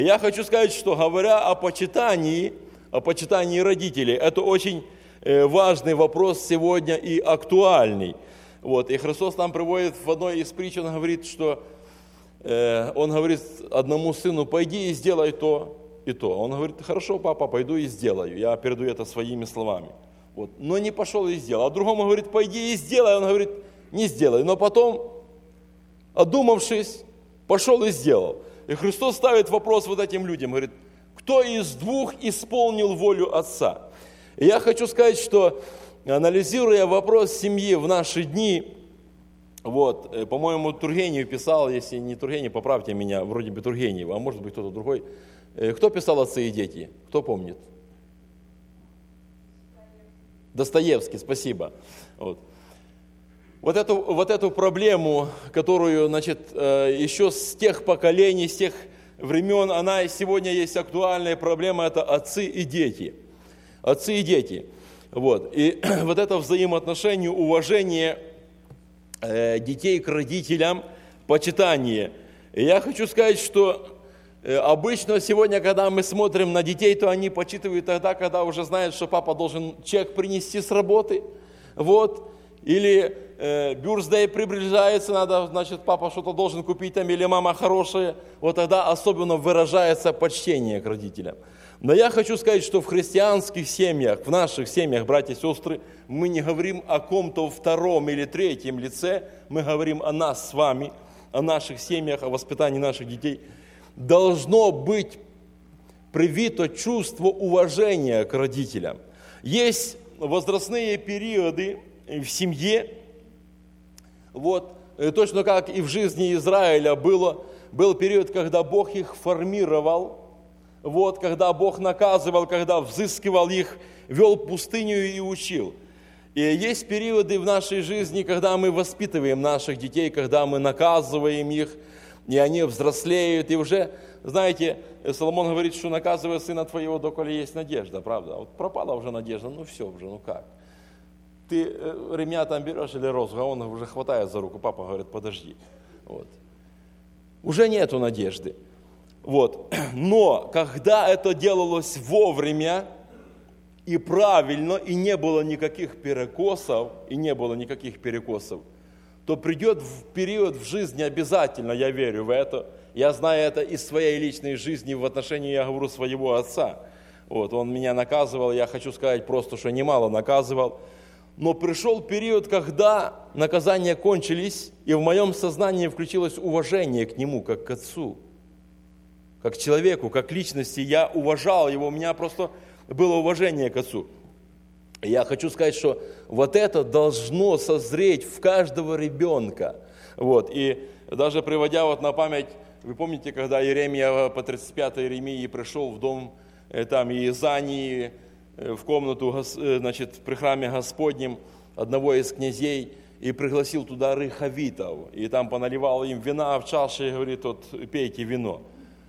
Я хочу сказать, что говоря о почитании родителей, это очень важный вопрос сегодня и актуальный. И Христос нам приводит в одной из притч, Он говорит одному сыну: пойди и сделай то и то. Он говорит: хорошо, папа, пойду и сделаю. Я передаю это своими словами. Но не пошел и сделал. А другому говорит: пойди и сделай. Он говорит: не сделай. Но потом, одумавшись, пошел и сделал. И Христос ставит вопрос этим людям, говорит: кто из двух исполнил волю Отца? И я хочу сказать, что, анализируя вопрос семьи в наши дни, по-моему, Тургенев писал, если не Тургенев, поправьте меня, вроде бы Тургенев, а может быть кто-то другой. Кто писал «Отцы и дети»? Кто помнит? Достоевский, спасибо. Вот эту проблему, которую, еще с тех поколений, с тех времен, она и сегодня есть актуальная проблема, это отцы и дети. Отцы и дети. И это взаимоотношение, уважение детей к родителям, почитание. И я хочу сказать, что обычно сегодня, когда мы смотрим на детей, то они почитывают тогда, когда уже знают, что папа должен чек принести с работы. Или бюрсдей приближается, папа что-то должен купить или мама хорошая. Тогда особенно выражается почтение к родителям. Но я хочу сказать, что в христианских семьях, в наших семьях, братья и сестры, мы не говорим о ком-то втором или третьем лице, мы говорим о нас с вами, о наших семьях, о воспитании наших детей. Должно быть привито чувство уважения к родителям. Есть возрастные периоды в семье, точно как и в жизни Израиля был период, когда Бог их формировал, когда Бог наказывал, когда взыскивал их, вел пустыню и учил. И есть периоды в нашей жизни, когда мы воспитываем наших детей, когда мы наказываем их, и они взрослеют, и уже, знаете, Соломон говорит, что наказывая сына твоего, доколе есть надежда, правда? Пропала уже надежда, все уже, как? Ты ремня там берешь или розгу, а он уже хватает за руку, папа говорит: подожди. Уже нету надежды. Но когда это делалось вовремя и правильно, и не было никаких перекосов, то придет период в жизни обязательно, я верю в это. Я знаю это из своей личной жизни в отношении, я говорю, своего отца. Он меня наказывал, я хочу сказать просто, что немало наказывал. Но пришел период, когда наказания кончились, и в моем сознании включилось уважение к нему, как к отцу, как к человеку, как к личности. Я уважал его, у меня просто было уважение к отцу. И я хочу сказать, что это должно созреть в каждого ребенка. И даже приводя на память, вы помните, когда Иеремия по 35-й Иеремии пришел в дом Иезании, в комнату, при храме Господнем одного из князей, и пригласил туда рыхавитов, и там поналивал им вина в чаше, и говорит: пейте вино.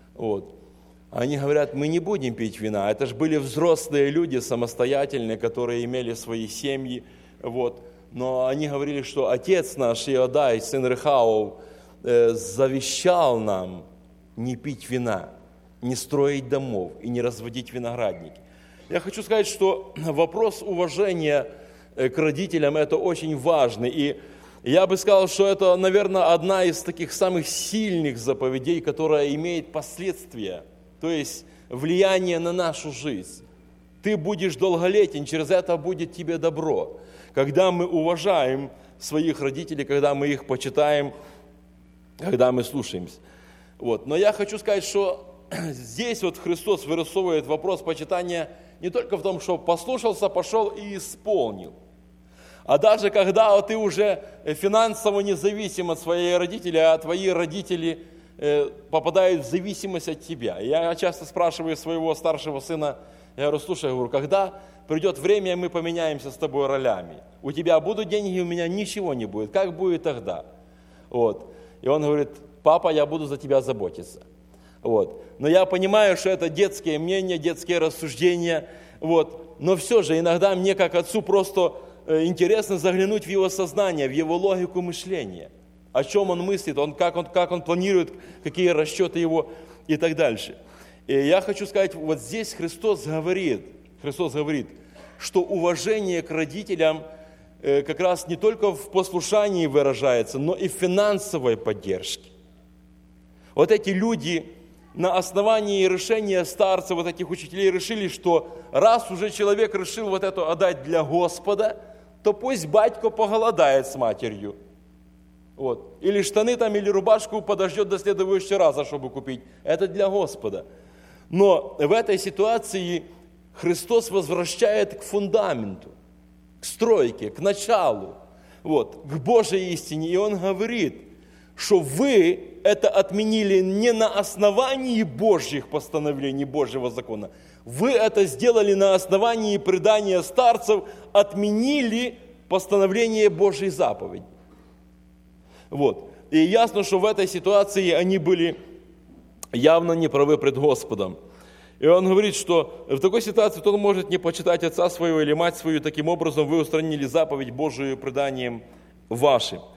Они говорят: мы не будем пить вина. Это же были взрослые люди, самостоятельные, которые имели свои семьи. Но они говорили, что отец наш Иодай, сын Рехавов, завещал нам не пить вина, не строить домов и не разводить виноградники. Я хочу сказать, что вопрос уважения к родителям – это очень важный. И я бы сказал, что это, наверное, одна из таких самых сильных заповедей, которая имеет последствия, то есть влияние на нашу жизнь. Ты будешь долголетен, через это будет тебе добро. Когда мы уважаем своих родителей, когда мы их почитаем, когда мы слушаемся. Но я хочу сказать, что здесь Христос вырисовывает вопрос почитания не только в том, что послушался, пошел и исполнил. А даже когда ты уже финансово независим от своих родителей, а твои родители попадают в зависимость от тебя. Я часто спрашиваю своего старшего сына, я говорю: слушай, когда придет время, мы поменяемся с тобой ролями. У тебя будут деньги, у меня ничего не будет. Как будет тогда? И он говорит: папа, я буду за тебя заботиться. Но я понимаю, что это детские мнения, детские рассуждения. Но все же иногда мне, как отцу, просто интересно заглянуть в его сознание, в его логику мышления. О чем он мыслит, как он планирует, какие расчеты его и так дальше. И я хочу сказать, вот здесь Христос говорит, что уважение к родителям как раз не только в послушании выражается, но и в финансовой поддержке. Вот эти люди на основании решения старцев, вот этих учителей, решили, что раз уже человек решил вот это отдать для Господа, то пусть батько поголодает с матерью. Вот. Или штаны там, или рубашку подождет до следующего раза, чтобы купить. Это для Господа. Но в этой ситуации Христос возвращает к фундаменту, к стройке, к началу, вот, к Божьей истине. И Он говорит, что вы это отменили не на основании Божьих постановлений, Божьего закона. Вы это сделали на основании предания старцев, отменили постановление Божьей заповеди. Вот. И ясно, что в этой ситуации они были явно неправы пред Господом. И он говорит, что в такой ситуации тот может не почитать отца своего или мать свою, таким образом вы устранили заповедь Божию преданием вашим.